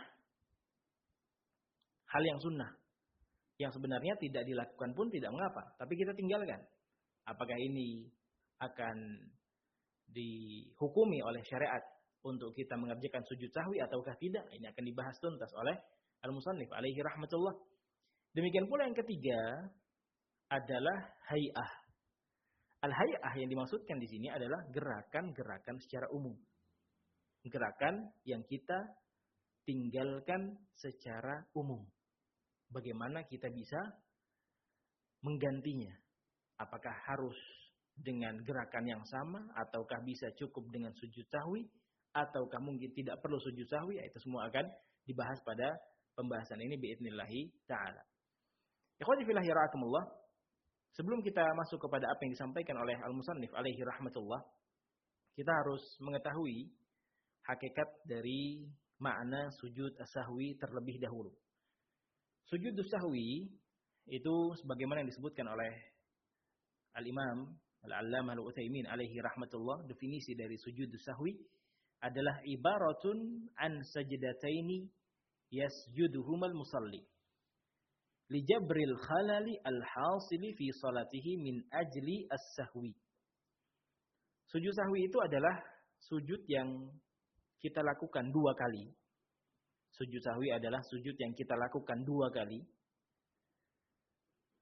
Hal yang sunnah. Yang sebenarnya tidak dilakukan pun tidak mengapa. Tapi kita tinggalkan. Apakah ini akan dihukumi oleh syariat untuk kita mengerjakan sujud sahwi ataukah tidak? Ini akan dibahas tuntas oleh Al-Musannif alaihi rahmatullah. Demikian pula yang ketiga adalah hay'ah. Al-hay'ah yang dimaksudkan di sini adalah gerakan-gerakan secara umum. Gerakan yang kita tinggalkan secara umum. Bagaimana kita bisa menggantinya? Apakah harus dengan gerakan yang sama? Ataukah bisa cukup dengan sujud sahwi? Ataukah mungkin tidak perlu sujud sahwi? Itu semua akan dibahas pada pembahasan ini biidznillah ta'ala. Ikhwati fillah rahimakumullah. Sebelum kita masuk kepada apa yang disampaikan oleh Al-Musannif alaihi rahmatullah, kita harus mengetahui hakikat dari makna sujud as-sahwi terlebih dahulu. Sujud as-sahwi itu sebagaimana yang disebutkan oleh Al-Imam Al-Allamah Al-Utsaimin alaihi rahmatullah, definisi dari sujud as-sahwi adalah ibaratun an sajdataini yasjuduhumal musalli lijabril khalali al-hasili fi salatihi min ajli as-sahwi. Sujud sahwi itu adalah sujud yang kita lakukan dua kali. Sujud sahwi adalah sujud yang kita lakukan dua kali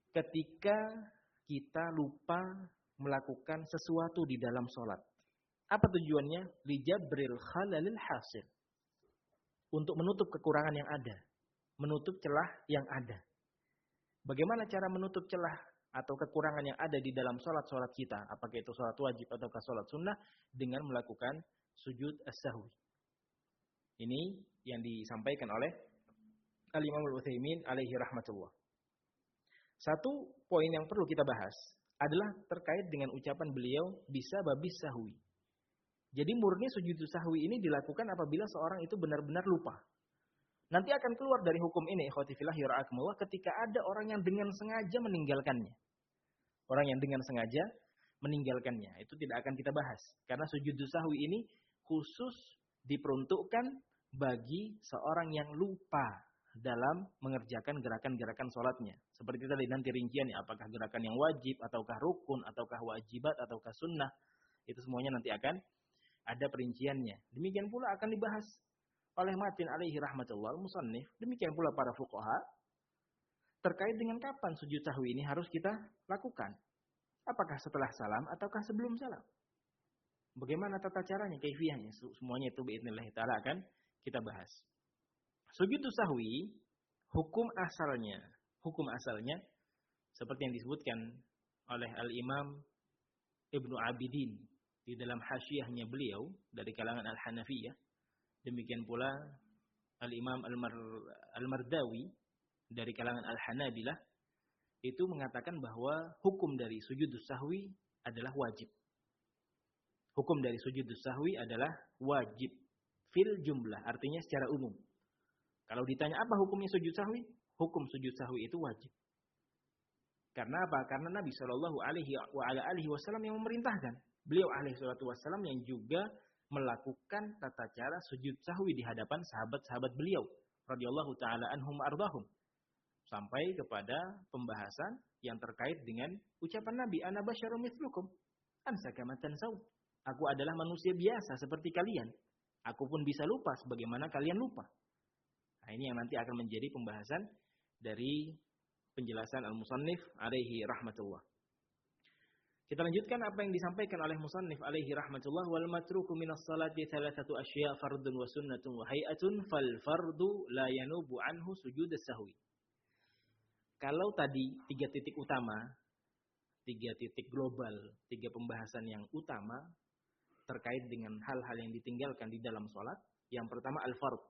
ketika kita lupa melakukan sesuatu di dalam sholat. Apa tujuannya? Lijabril khalalil hasil. Untuk menutup kekurangan yang ada. Menutup celah yang ada. Bagaimana cara menutup celah atau kekurangan yang ada di dalam sholat-sholat kita? Apakah itu sholat wajib ataukah sholat sunnah? Dengan melakukan sujud as-sahwi. Ini yang disampaikan oleh Al-Imam Al-Utsaimin alaihi rahmatullah. Satu poin yang perlu kita bahas adalah terkait dengan ucapan beliau bisa babis sahwi. Jadi murni sujud sahwi ini dilakukan apabila seorang itu benar-benar lupa. Nanti akan keluar dari hukum ini, ikhwati fillah yara'akumullah, ketika ada orang yang dengan sengaja meninggalkannya. Orang yang dengan sengaja meninggalkannya. Itu tidak akan kita bahas. Karena sujud sahwi ini khusus diperuntukkan bagi seorang yang lupa dalam mengerjakan gerakan-gerakan sholatnya. Seperti tadi nanti rinciannya, apakah gerakan yang wajib, ataukah rukun, ataukah wajibat, ataukah sunnah. Itu semuanya nanti akan ada perinciannya. Demikian pula akan dibahas oleh Matin alaihi rahmatullah musannif. Demikian pula para fuqaha. Terkait dengan kapan sujud sahwi ini harus kita lakukan. Apakah setelah salam, ataukah sebelum salam. Bagaimana tata caranya, kaifiyahnya. Semuanya itu biidznillah ta'ala akan kita bahas. Sujud sahwi, hukum asalnya, hukum asalnya seperti yang disebutkan oleh Al-Imam Ibnu Abidin di dalam hasyiyahnya beliau dari kalangan Al-Hanafiyah, demikian pula Al-Imam Al-Mardawi dari kalangan Al-Hanabilah, itu mengatakan bahwa hukum dari sujud sahwi adalah wajib. Hukum dari sujud sahwi adalah wajib fil jumlah, artinya secara umum. Kalau ditanya apa hukumnya sujud sahwi? Hukum sujud sahwi itu wajib. Karena apa? Karena Nabi Shallallahu Alaihi Wasallam yang memerintahkan. Beliau alaihi salatu wassalam yang juga melakukan tata cara sujud sahwi di hadapan sahabat-sahabat beliau. Radhiyallahu ta'ala anhum ardahum. Sampai kepada pembahasan yang terkait dengan ucapan Nabi. Ana basyarum mithlukum. Ansa kama tansaw. Aku adalah manusia biasa seperti kalian. Aku pun bisa lupa sebagaimana kalian lupa. Nah, ini yang nanti akan menjadi pembahasan dari penjelasan al-musannif alaihi rahmatullah. Kita lanjutkan apa yang disampaikan oleh musannif alaihi rahmatullah. Wal matruku minas salati thalathatu asya' fardun wa sunnatun wa hay'atun fal fardu la yanubu anhu sujud as-sahwi. Kalau tadi tiga titik utama, tiga titik global, tiga pembahasan yang utama terkait dengan hal-hal yang ditinggalkan di dalam sholat. Yang pertama al-fard.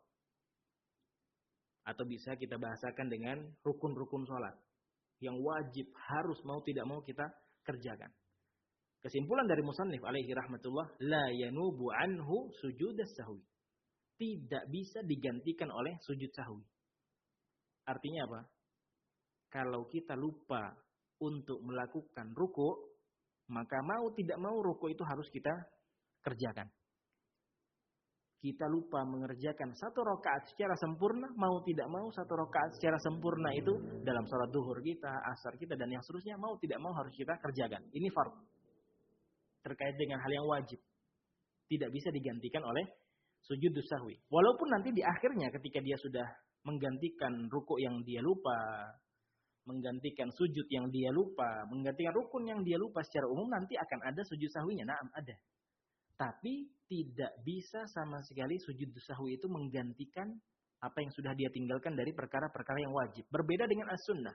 Atau bisa kita bahasakan dengan rukun-rukun sholat. Yang wajib, harus, mau tidak mau kita kerjakan. Kesimpulan dari musannif alaihi rahmatullah. La yanubu anhu sujud as-sahwi. Tidak bisa digantikan oleh sujud sahwi. Artinya apa? Kalau kita lupa untuk melakukan ruku', maka mau tidak mau ruku' itu harus kita kerjakan. Kita lupa mengerjakan satu rakaat secara sempurna, mau tidak mau satu rakaat secara sempurna itu dalam sholat duhur kita, asar kita, dan yang seterusnya, mau tidak mau harus kita kerjakan. Ini fard. Terkait dengan hal yang wajib. Tidak bisa digantikan oleh sujud sahwi. Walaupun nanti di akhirnya ketika dia sudah menggantikan rukuk yang dia lupa, menggantikan sujud yang dia lupa, menggantikan rukun yang dia lupa secara umum, nanti akan ada sujud sahwinya. Naam, ada. Tapi tidak bisa sama sekali sujud sahwi itu menggantikan apa yang sudah dia tinggalkan dari perkara-perkara yang wajib. Berbeda dengan as-sunnah.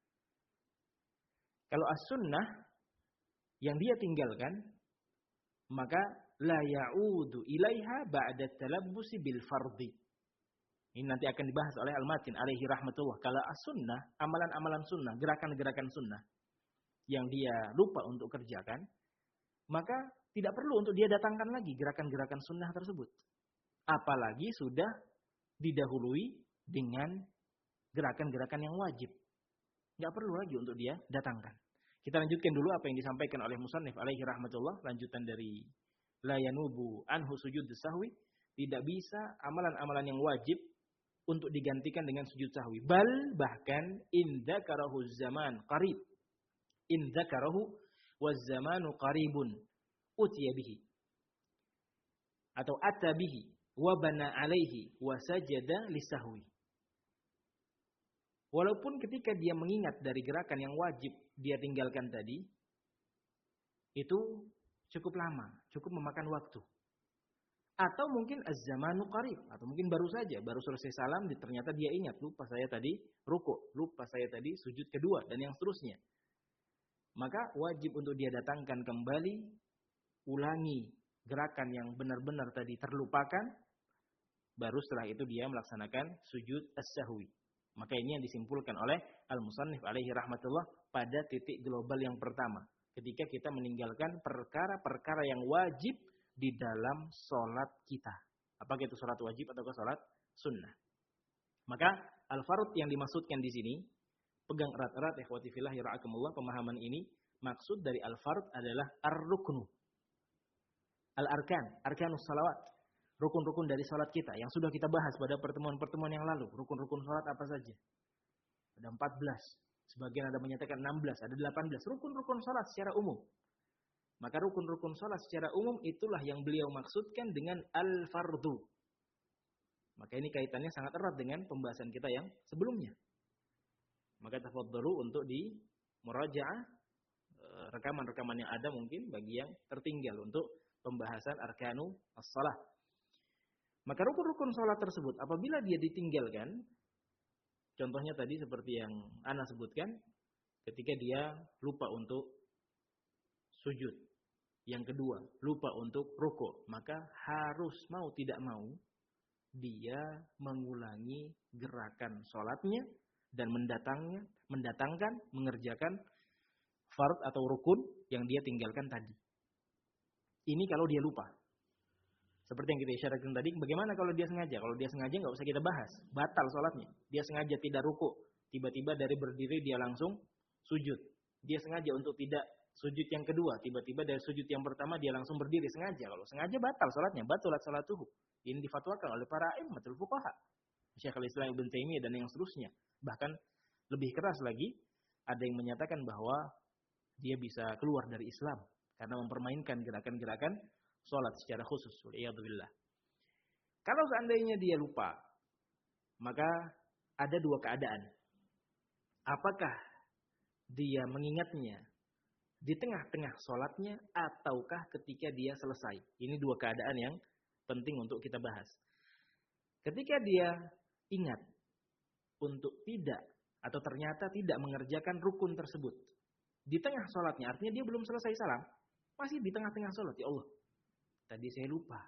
Kalau as-sunnah yang dia tinggalkan, maka la ya'udu ilaiha ba'da talabbusi bil fardhi. Ini nanti akan dibahas oleh Al-Matin alaihi rahmatullah. Kalau as-sunnah, amalan-amalan sunnah, gerakan-gerakan sunnah yang dia lupa untuk kerjakan, maka tidak perlu untuk dia datangkan lagi gerakan-gerakan sunnah tersebut. Apalagi sudah didahului dengan gerakan-gerakan yang wajib. Tidak perlu lagi untuk dia datangkan. Kita lanjutkan dulu apa yang disampaikan oleh musannif alaihi rahmatullah. Lanjutan dari la yanubu anhu sujud sahwi. Tidak bisa amalan-amalan yang wajib untuk digantikan dengan sujud sahwi. Bal bahkan in dzakarahu zaman qarib. In dzakarahu waz zamanu qaribun. Utiya bihi. Atau atta bihi. Wa bana alaihi. Wa sajada lisahwi. Walaupun ketika dia mengingat dari gerakan yang wajib dia tinggalkan tadi, itu cukup lama, cukup memakan waktu. Atau mungkin az-zamanu qarib, atau mungkin baru saja, baru selesai salam, ternyata dia ingat, lupa saya tadi rukuk, lupa saya tadi sujud kedua, dan yang seterusnya. Maka wajib untuk dia datangkan kembali, ulangi gerakan yang benar-benar tadi terlupakan, baru setelah itu dia melaksanakan sujud as-sahwi. Maka ini yang disimpulkan oleh Al-Musannif alaihi rahmatullah pada titik global yang pertama. Ketika kita meninggalkan perkara-perkara yang wajib di dalam sholat kita. Apakah itu sholat wajib atau sholat sunnah. Maka al-fard yang dimaksudkan di sini, pegang erat-erat ikhwati fillah yara'akumullah, pemahaman ini, maksud dari al-fard adalah ar-ruknu. Al-arkan, arkanus salawat. Rukun-rukun dari sholat kita yang sudah kita bahas pada pertemuan-pertemuan yang lalu. Rukun-rukun sholat apa saja? Ada empat belas. Sebagian ada menyatakan enam belas, ada delapan belas. Rukun-rukun sholat secara umum. Maka rukun-rukun sholat secara umum itulah yang beliau maksudkan dengan al-fardu. Maka ini kaitannya sangat erat dengan pembahasan kita yang sebelumnya. Maka tafadhalu untuk di murajaah rekaman-rekaman yang ada mungkin bagi yang tertinggal untuk pembahasan arkanu as-shalah. Maka rukun-rukun sholat tersebut apabila dia ditinggalkan, contohnya tadi seperti yang Ana sebutkan, ketika dia lupa untuk sujud. Yang kedua, lupa untuk rukuk. Maka harus mau tidak mau, dia mengulangi gerakan sholatnya dan mendatangnya, mendatangkan, mengerjakan fard atau rukun yang dia tinggalkan tadi. Ini kalau dia lupa. Seperti yang kita isyaratkan tadi, bagaimana kalau dia sengaja? Kalau dia sengaja nggak usah kita bahas, batal sholatnya. Dia sengaja tidak rukuk, tiba-tiba dari berdiri dia langsung sujud. Dia sengaja untuk tidak sujud yang kedua, tiba-tiba dari sujud yang pertama dia langsung berdiri sengaja. Kalau sengaja batal sholatnya, batalat sholatuhu. Ini difatwakan oleh para a'immatul fuqaha, Syekhul Islam Ibnu Taimiyah dan yang seterusnya. Bahkan lebih keras lagi, ada yang menyatakan bahwa dia bisa keluar dari Islam karena mempermainkan gerakan-gerakan sholat secara khusus. Waliyadzubillah. Kalau seandainya dia lupa, maka ada dua keadaan. Apakah dia mengingatnya di tengah-tengah sholatnya ataukah ketika dia selesai? Ini dua keadaan yang penting untuk kita bahas. Ketika dia ingat untuk tidak atau ternyata tidak mengerjakan rukun tersebut di tengah sholatnya, artinya dia belum selesai salam, masih di tengah-tengah sholat. Ya Allah, tadi saya lupa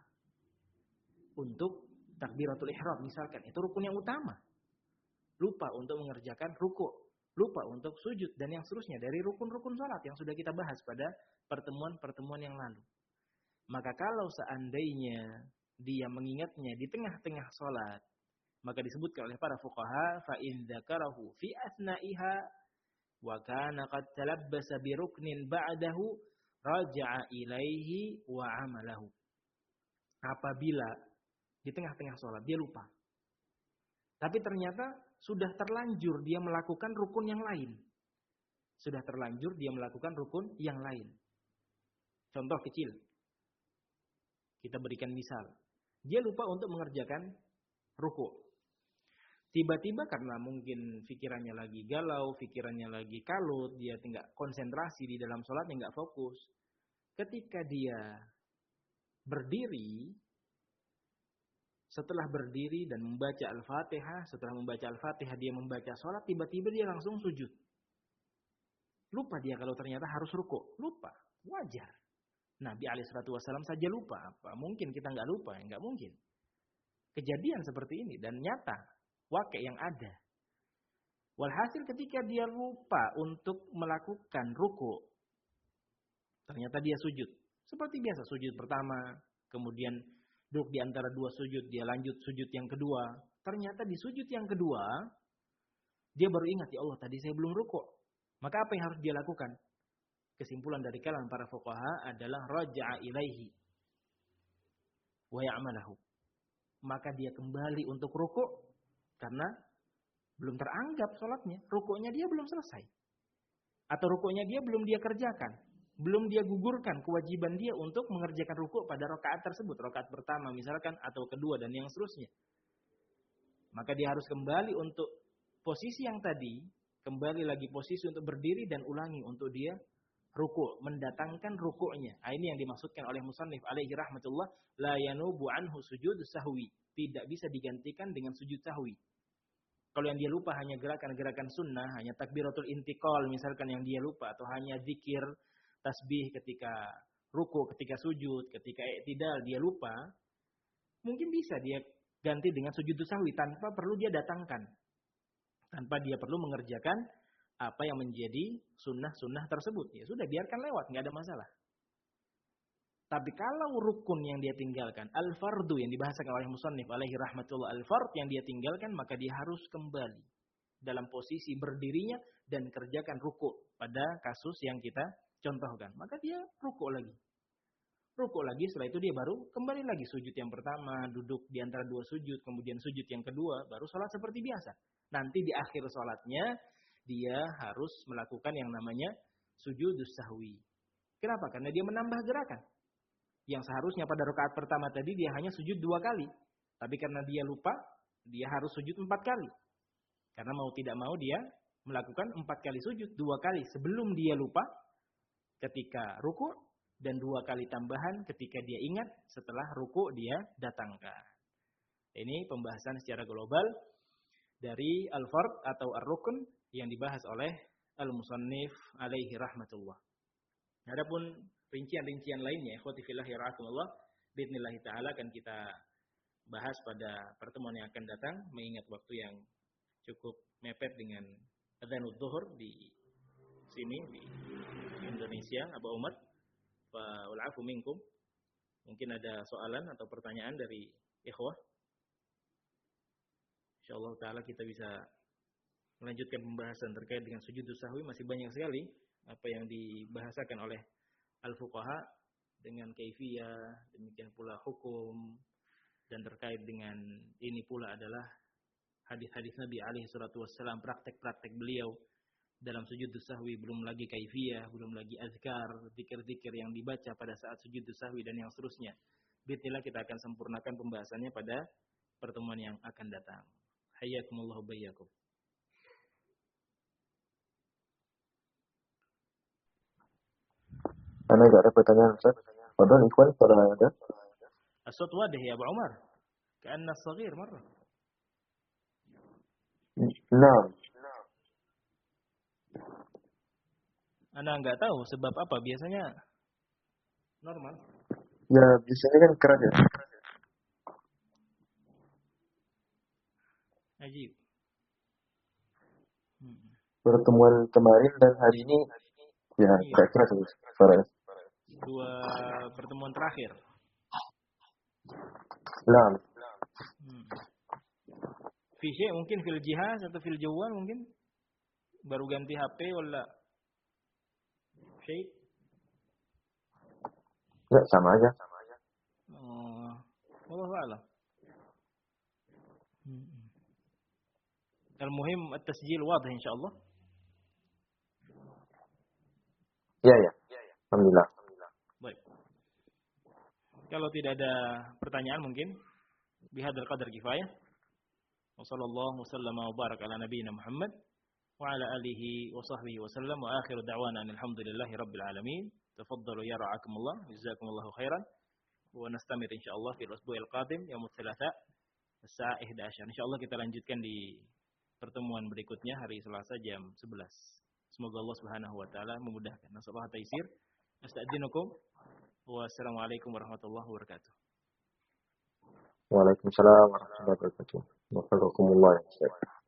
untuk takbiratul ihram misalkan, itu rukun yang utama. Lupa untuk mengerjakan rukuk, lupa untuk sujud dan yang seterusnya dari rukun-rukun sholat yang sudah kita bahas pada pertemuan-pertemuan yang lalu. Maka kalau seandainya dia mengingatnya di tengah-tengah sholat, maka disebutkan oleh para fuqaha, fa in dzakarahu fi asna'iha wa kana qad talabbasa bi ruknin ba'dahu raja'a ilaihi wa 'amalahu. Apabila di tengah-tengah sholat dia lupa, tapi ternyata sudah terlanjur dia melakukan rukun yang lain. Sudah terlanjur dia melakukan rukun yang lain. Contoh kecil. Kita berikan misal. Dia lupa untuk mengerjakan rukuk. Tiba-tiba karena mungkin pikirannya lagi galau, pikirannya lagi kalut, dia tidak konsentrasi di dalam sholatnya, nggak fokus. Ketika dia berdiri, setelah berdiri dan membaca Al-Fatihah, setelah membaca Al-Fatihah dia membaca sholat, tiba-tiba dia langsung sujud. Lupa dia kalau ternyata harus rukuk. Lupa, wajar. Nabi alaihi salatu wasallam saja lupa. Apa mungkin kita nggak lupa? Nggak mungkin. Kejadian seperti ini dan nyata, wakil yang ada. Walhasil ketika dia lupa untuk melakukan rukuk, ternyata dia sujud. Seperti biasa, sujud pertama, kemudian duduk di antara dua sujud, dia lanjut sujud yang kedua. Ternyata di sujud yang kedua, dia baru ingat, ya Allah tadi saya belum rukuk. Maka apa yang harus dia lakukan? Kesimpulan dari kalangan para fuqaha adalah raja'a ilaihi wa ya'malahu. Maka dia kembali untuk rukuk karena belum teranggap sholatnya. Rukuknya dia belum selesai. Atau rukuknya dia belum dia kerjakan. Belum dia gugurkan kewajiban dia untuk mengerjakan rukuk pada rakaat tersebut. Rakaat pertama misalkan atau kedua dan yang seterusnya. Maka dia harus kembali untuk posisi yang tadi, kembali lagi posisi untuk berdiri dan ulangi untuk dia ruku', mendatangkan ruku'nya. Nah, ini yang dimaksudkan oleh musannif alaihi rahmatullah, la yanubu anhu sujud sahwi. Tidak bisa digantikan dengan sujud sahwi. Kalau yang dia lupa hanya gerakan-gerakan sunnah, hanya takbiratul intiqal misalkan yang dia lupa, atau hanya zikir, tasbih ketika ruku', ketika sujud, ketika i'tidal dia lupa, mungkin bisa dia ganti dengan sujud sahwi tanpa perlu dia datangkan. Tanpa dia perlu mengerjakan apa yang menjadi sunnah-sunnah tersebut. Ya sudah, biarkan lewat, nggak ada masalah. Tapi kalau rukun yang dia tinggalkan, al-fardu yang dibahasakan oleh musannif alaihi rahmatullah, al-fard yang dia tinggalkan, maka dia harus kembali dalam posisi berdirinya dan kerjakan ruku' pada kasus yang kita contohkan. Maka dia ruku' lagi. Ruku' lagi, setelah itu dia baru kembali lagi sujud yang pertama, duduk di antara dua sujud, kemudian sujud yang kedua, baru sholat seperti biasa. Nanti di akhir sholatnya, dia harus melakukan yang namanya sujudus sahwi. Kenapa? Karena dia menambah gerakan. Yang seharusnya pada rakaat pertama tadi dia hanya sujud dua kali. Tapi karena dia lupa, dia harus sujud empat kali. Karena mau tidak mau dia melakukan empat kali sujud. Dua kali sebelum dia lupa ketika ruku, dan dua kali tambahan ketika dia ingat setelah ruku dia datangkan. Ini pembahasan secara global dari al-fard atau ar-rukun yang dibahas oleh al-musannif alaihi rahmatullah. Adapun rincian-rincian lainnya, ikhwati fillah yarahmatullah, biidznillah taala akan kita bahas pada pertemuan yang akan datang, mengingat waktu yang cukup mepet dengan adzanul zuhur di sini di Indonesia, Aba Umat, wal afu minkum. Mungkin ada soalan atau pertanyaan dari ikhwah. Insyaallah taala kita bisa melanjutkan pembahasan terkait dengan sujud sahwi. Masih banyak sekali apa yang dibahasakan oleh al-fuqaha dengan kaifiyah, demikian pula hukum, dan terkait dengan ini pula adalah hadis-hadis Nabi alaihi salatu wassalam, praktek-praktek beliau dalam sujud sahwi, belum lagi kaifiyah, belum lagi azkar, zikir-zikir yang dibaca pada saat sujud sahwi dan yang seterusnya. Bismillah kita akan sempurnakan pembahasannya pada pertemuan yang akan datang. Hayyakumullah bayyakum. Ana nggak ada pertanyaan, Ustaz. Padahal ikhwan pada ada. As-sawt wadih ya Abu Umar. Ka'anna as-saghir marrah. Nah. Ana enggak tahu sebab apa, biasanya normal. Ya, biasanya kan keras ya. Ajib. Hmm. Pertemuan kemarin dan hari ini ya Iya. nggak keras suaranya. Dua pertemuan terakhir. Nah. Hmm. Fi syai' mungkin fil jihaz atau fil jawal mungkin baru ganti H P wala syai'. Enggak, sama aja. Oh, wallahu a'lam. Hmm. Al-muhim at-tasjil wadih insyaallah. Ya ya. Alhamdulillah. Baik. Kalau tidak ada pertanyaan mungkin bihadzal qadar kifayah. Wa sallallahu wasallama wa baraka ala nabiyyina Muhammad wa ala alihi wa sahbihi wa sallam wa akhiru da'wana alhamdulillahi rabbil alamin. Tafaddalu ya ra'akumullah, jazakumullahu khairan. Wa nastamir insyaallah fil usbu'il qadim yaumul tsalatsa as-sa'ah ihda asyar. Insyaallah kita lanjutkan di pertemuan berikutnya hari Selasa jam sebelas. Semoga Allah Subhanahu wa taala memudahkan. Nasallahu taysir. Astagfirullakum. Wassalamualaikum warahmatullahi wabarakatuh. Waalaikumsalam warahmatullahi wabarakatuh. Wassalamualaikum warahmatullahi wabarakatuh.